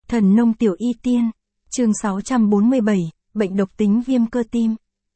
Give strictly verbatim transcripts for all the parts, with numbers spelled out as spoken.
Thần nông tiểu y tiên, chương sáu trăm bốn mươi bảy, bệnh độc tính viêm cơ tim.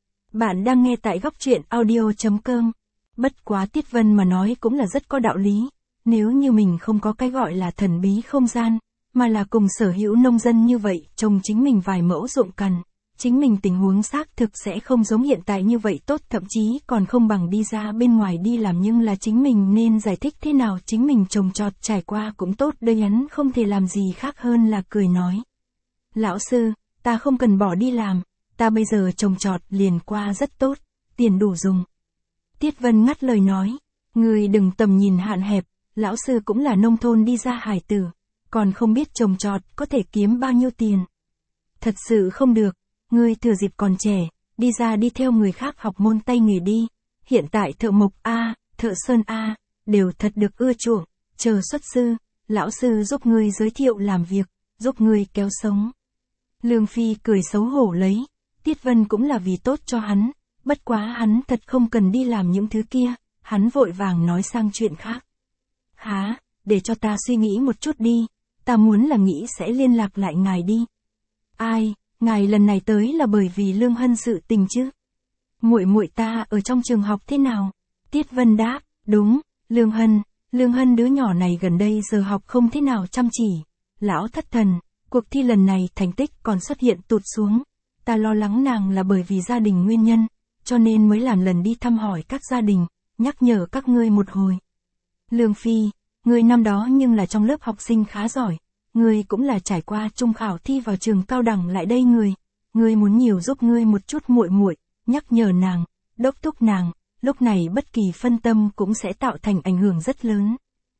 Bạn đang nghe tại góc truyện audio chấm com. Bất quá Tiết Vân mà nói cũng là rất có đạo lý, nếu như mình không có cái gọi là thần bí không gian, mà là cùng sở hữu nông dân như vậy, trồng chính mình vài mẫu ruộng cằn, chính mình tình huống xác thực sẽ không giống hiện tại như vậy tốt, thậm chí còn không bằng đi ra bên ngoài đi làm, nhưng là chính mình nên giải thích thế nào chính mình trồng trọt trải qua cũng tốt đây, hắn không thể làm gì khác hơn là cười nói. Lão sư, ta không cần bỏ đi làm, ta bây giờ trồng trọt liền qua rất tốt, tiền đủ dùng. Tiết Vân ngắt lời nói, người đừng tầm nhìn hạn hẹp, lão sư cũng là nông thôn đi ra hải tử, còn không biết trồng trọt có thể kiếm bao nhiêu tiền. Thật sự không được, ngươi thừa dịp còn trẻ, đi ra đi theo người khác học môn tay nghề đi, hiện tại thợ mộc A, thợ sơn A, đều thật được ưa chuộng, chờ xuất sư, lão sư giúp ngươi giới thiệu làm việc, giúp ngươi kéo sống. Lương Phi cười xấu hổ lấy, Tiết Vân cũng là vì tốt cho hắn, bất quá hắn thật không cần đi làm những thứ kia, hắn vội vàng nói sang chuyện khác. Hả, để cho ta suy nghĩ một chút đi, ta muốn là nghĩ sẽ liên lạc lại ngài đi. Ai, ngài lần này tới là bởi vì Lương Hân sự tình chứ? Muội muội ta ở trong trường học thế nào? Tiết Vân đáp, đúng, Lương Hân, Lương Hân đứa nhỏ này gần đây giờ học không thế nào chăm chỉ. Lão thất thần, cuộc thi lần này thành tích còn xuất hiện tụt xuống. Ta lo lắng nàng là bởi vì gia đình nguyên nhân, cho nên mới làm lần đi thăm hỏi các gia đình, nhắc nhở các ngươi một hồi. Lương Phi, ngươi năm đó nhưng là trong lớp học sinh khá giỏi, ngươi cũng là trải qua trung khảo thi vào trường cao đẳng lại đây người, ngươi muốn nhiều giúp ngươi một chút muội muội, nhắc nhở nàng, đốc thúc nàng, lúc này bất kỳ phân tâm cũng sẽ tạo thành ảnh hưởng rất lớn.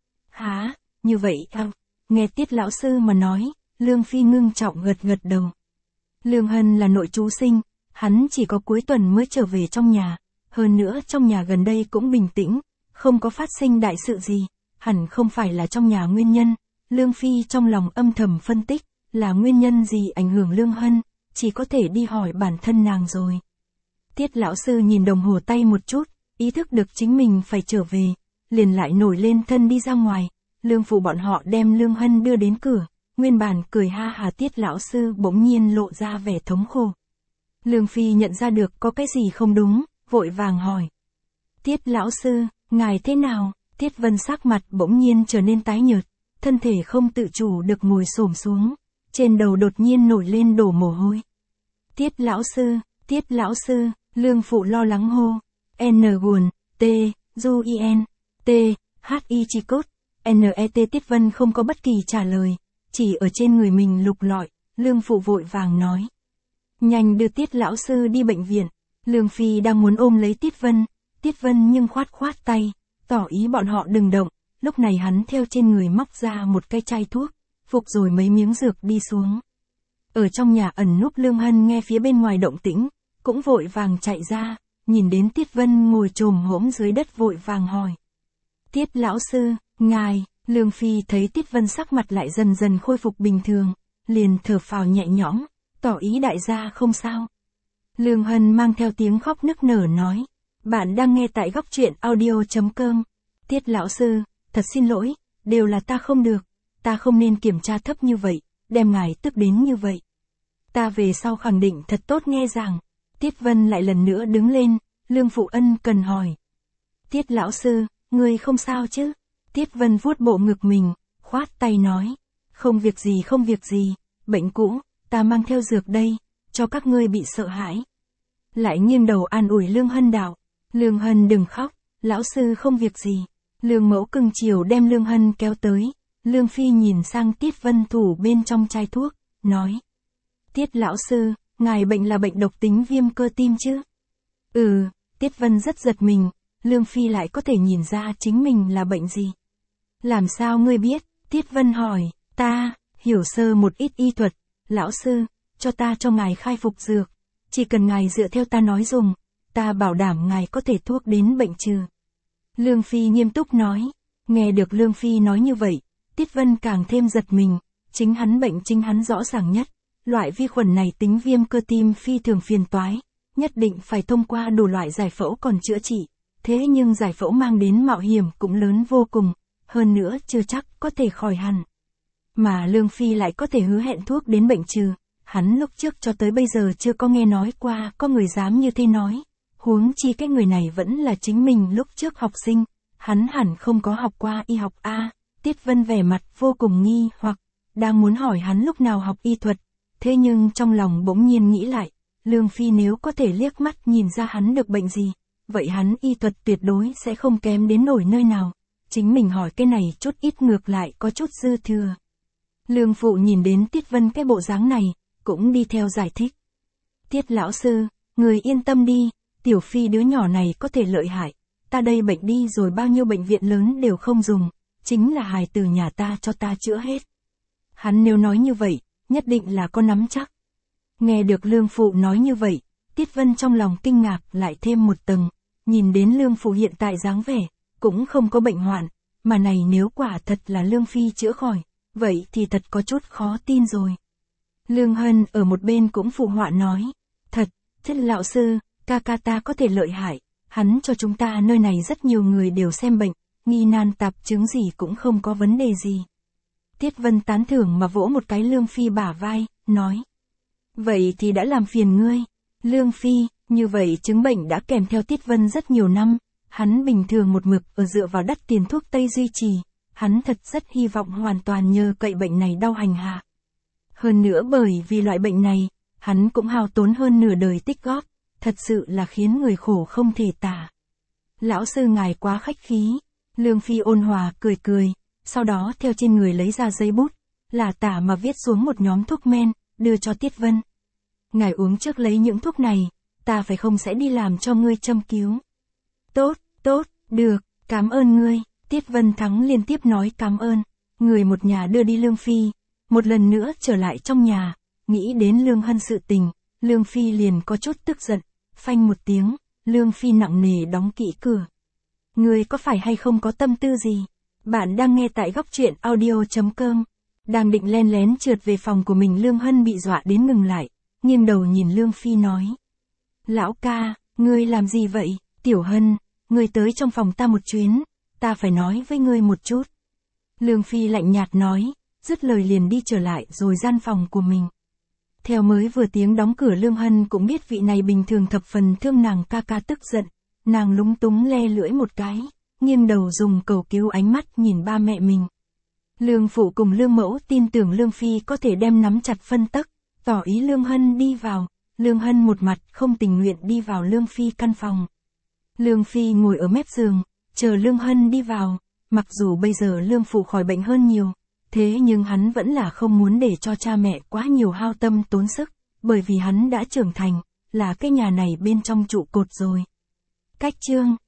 Hả, như vậy à? Nghe Tiết lão sư mà nói, Lương Phi ngưng trọng gật gật đầu. Lương Hân là nội trú sinh, hắn chỉ có cuối tuần mới trở về trong nhà, hơn nữa trong nhà gần đây cũng bình tĩnh, không có phát sinh đại sự gì, hẳn không phải là trong nhà nguyên nhân. Lương Phi trong lòng âm thầm phân tích, là nguyên nhân gì ảnh hưởng Lương Hân, chỉ có thể đi hỏi bản thân nàng rồi. Tiết lão sư nhìn đồng hồ tay một chút, ý thức được chính mình phải trở về, liền lại nổi lên thân đi ra ngoài. Lương phụ bọn họ đem Lương Hân đưa đến cửa, nguyên bản cười ha hà Tiết lão sư bỗng nhiên lộ ra vẻ thống khổ. Lương Phi nhận ra được có cái gì không đúng, vội vàng hỏi. Tiết lão sư, ngài thế nào? Tiết Vân sắc mặt bỗng nhiên trở nên tái nhợt, thân thể không tự chủ được ngồi xổm xuống, trên đầu đột nhiên nổi lên đổ mồ hôi. Tiết lão sư, Tiết lão sư, Lương phụ lo lắng hô. N guồn, T, Du I N, T, H I chi cốt, N E T. Tiết Vân không có bất kỳ trả lời, chỉ ở trên người mình lục lọi. Lương phụ vội vàng nói. Nhanh đưa Tiết lão sư đi bệnh viện. Lương Phi đang muốn ôm lấy Tiết Vân, Tiết Vân nhưng khoát khoát tay, tỏ ý bọn họ đừng động. Lúc này hắn theo trên người móc ra một cái chai thuốc, phục rồi mấy miếng dược đi xuống. Ở trong nhà ẩn núp Lương Hân nghe phía bên ngoài động tĩnh, cũng vội vàng chạy ra, nhìn đến Tiết Vân ngồi chồm hổm dưới đất vội vàng hỏi. Tiết lão sư, ngài, Lương Phi thấy Tiết Vân sắc mặt lại dần dần khôi phục bình thường, liền thở phào nhẹ nhõm, tỏ ý đại gia không sao. Lương Hân mang theo tiếng khóc nức nở nói, bạn đang nghe tại góc truyện audio chấm com. Tiết lão sư, thật xin lỗi, đều là ta không được, ta không nên kiểm tra thấp như vậy, đem ngài tức đến như vậy. Ta về sau khẳng định thật tốt nghe giảng. Tiết Vân lại lần nữa đứng lên, Lương phụ ân cần hỏi. Tiết lão sư, ngươi không sao chứ? Tiết Vân vuốt bộ ngực mình, khoát tay nói. Không việc gì không việc gì, bệnh cũ, ta mang theo dược đây, cho các ngươi bị sợ hãi. Lại nghiêng đầu an ủi Lương Hân đạo. Lương Hân đừng khóc, lão sư không việc gì. Lương mẫu cưng chiều đem Lương Hân kéo tới. Lương Phi nhìn sang Tiết Vân thủ bên trong chai thuốc, nói. Tiết lão sư, ngài bệnh là bệnh độc tính viêm cơ tim chứ? Ừ, Tiết Vân rất giật mình, Lương Phi lại có thể nhìn ra chính mình là bệnh gì. Làm sao ngươi biết? Tiết Vân hỏi, ta, hiểu sơ một ít y thuật, lão sư, cho ta cho ngài khai phục dược, chỉ cần ngài dựa theo ta nói dùng, ta bảo đảm ngài có thể thuốc đến bệnh trừ. Lương Phi nghiêm túc nói, nghe được Lương Phi nói như vậy, Tiết Vân càng thêm giật mình, chính hắn bệnh chính hắn rõ ràng nhất, loại vi khuẩn này tính viêm cơ tim phi thường phiền toái, nhất định phải thông qua đủ loại giải phẫu còn chữa trị, thế nhưng giải phẫu mang đến mạo hiểm cũng lớn vô cùng, hơn nữa chưa chắc có thể khỏi hẳn. Mà Lương Phi lại có thể hứa hẹn thuốc đến bệnh trừ, hắn lúc trước cho tới bây giờ chưa có nghe nói qua có người dám như thế nói. Huống chi cái người này vẫn là chính mình lúc trước học sinh, hắn hẳn không có học qua y học a. Tiết Vân vẻ mặt vô cùng nghi hoặc, đang muốn hỏi hắn lúc nào học y thuật, thế nhưng trong lòng bỗng nhiên nghĩ lại, Lương Phi nếu có thể liếc mắt nhìn ra hắn được bệnh gì, vậy hắn y thuật tuyệt đối sẽ không kém đến nổi nơi nào. Chính mình hỏi cái này chút ít ngược lại có chút dư thừa. Lương Phụ nhìn đến Tiết Vân cái bộ dáng này, cũng đi theo giải thích. Tiết lão sư, người yên tâm đi, Tiểu Phi đứa nhỏ này có thể lợi hại, ta đây bệnh đi rồi bao nhiêu bệnh viện lớn đều không dùng, chính là hài tử nhà ta cho ta chữa hết. Hắn nếu nói như vậy, nhất định là có nắm chắc. Nghe được Lương Phụ nói như vậy, Tiết Vân trong lòng kinh ngạc lại thêm một tầng, nhìn đến Lương Phụ hiện tại dáng vẻ, cũng không có bệnh hoạn, mà này nếu quả thật là Lương Phi chữa khỏi, vậy thì thật có chút khó tin rồi. Lương Hân ở một bên cũng phụ họa nói, thật, Thiết lão sư, ca ca ta có thể lợi hại, hắn cho chúng ta nơi này rất nhiều người đều xem bệnh, nghi nan tạp chứng gì cũng không có vấn đề gì. Tiết Vân tán thưởng mà vỗ một cái Lương Phi bả vai, nói. Vậy thì đã làm phiền ngươi, Lương Phi, như vậy chứng bệnh đã kèm theo Tiết Vân rất nhiều năm, hắn bình thường một mực ở dựa vào đắt tiền thuốc Tây duy trì, hắn thật rất hy vọng hoàn toàn nhờ cậy bệnh này đau hành hạ. Hơn nữa bởi vì loại bệnh này, hắn cũng hao tốn hơn nửa đời tích góp, thật sự là khiến người khổ không thể tả. Lão sư ngài quá khách khí, Lương Phi ôn hòa cười cười, sau đó theo trên người lấy ra giấy bút, là tả mà viết xuống một nhóm thuốc men, đưa cho Tiết Vân. Ngài uống trước lấy những thuốc này, ta phải không sẽ đi làm cho ngươi châm cứu. Tốt, tốt, được, cảm ơn ngươi, Tiết Vân Thắng liên tiếp nói cảm ơn, người một nhà đưa đi Lương Phi, một lần nữa trở lại trong nhà, nghĩ đến Lương Hân sự tình, Lương Phi liền có chút tức giận, phanh một tiếng, Lương Phi nặng nề đóng kỹ cửa. Ngươi có phải hay không có tâm tư gì? Bạn đang nghe tại góc truyện audio chấm com. Đang định len lén trượt về phòng của mình, Lương Hân bị dọa đến ngừng lại, nghiêng đầu nhìn Lương Phi nói. Lão ca, ngươi làm gì vậy? Tiểu Hân, ngươi tới trong phòng ta một chuyến, ta phải nói với ngươi một chút. Lương Phi lạnh nhạt nói, dứt lời liền đi trở lại rồi gian phòng của mình. Theo mới vừa tiếng đóng cửa, Lương Hân cũng biết vị này bình thường thập phần thương nàng ca ca tức giận, nàng lúng túng le lưỡi một cái, nghiêng đầu dùng cầu cứu ánh mắt nhìn ba mẹ mình. Lương Phụ cùng Lương Mẫu tin tưởng Lương Phi có thể đem nắm chặt phân tấc, tỏ ý Lương Hân đi vào. Lương Hân một mặt không tình nguyện đi vào Lương Phi căn phòng. Lương Phi ngồi ở mép giường, chờ Lương Hân đi vào, mặc dù bây giờ Lương Phụ khỏi bệnh hơn nhiều, thế nhưng hắn vẫn là không muốn để cho cha mẹ quá nhiều hao tâm tốn sức, bởi vì hắn đã trưởng thành, là cái nhà này bên trong trụ cột rồi. Cách chương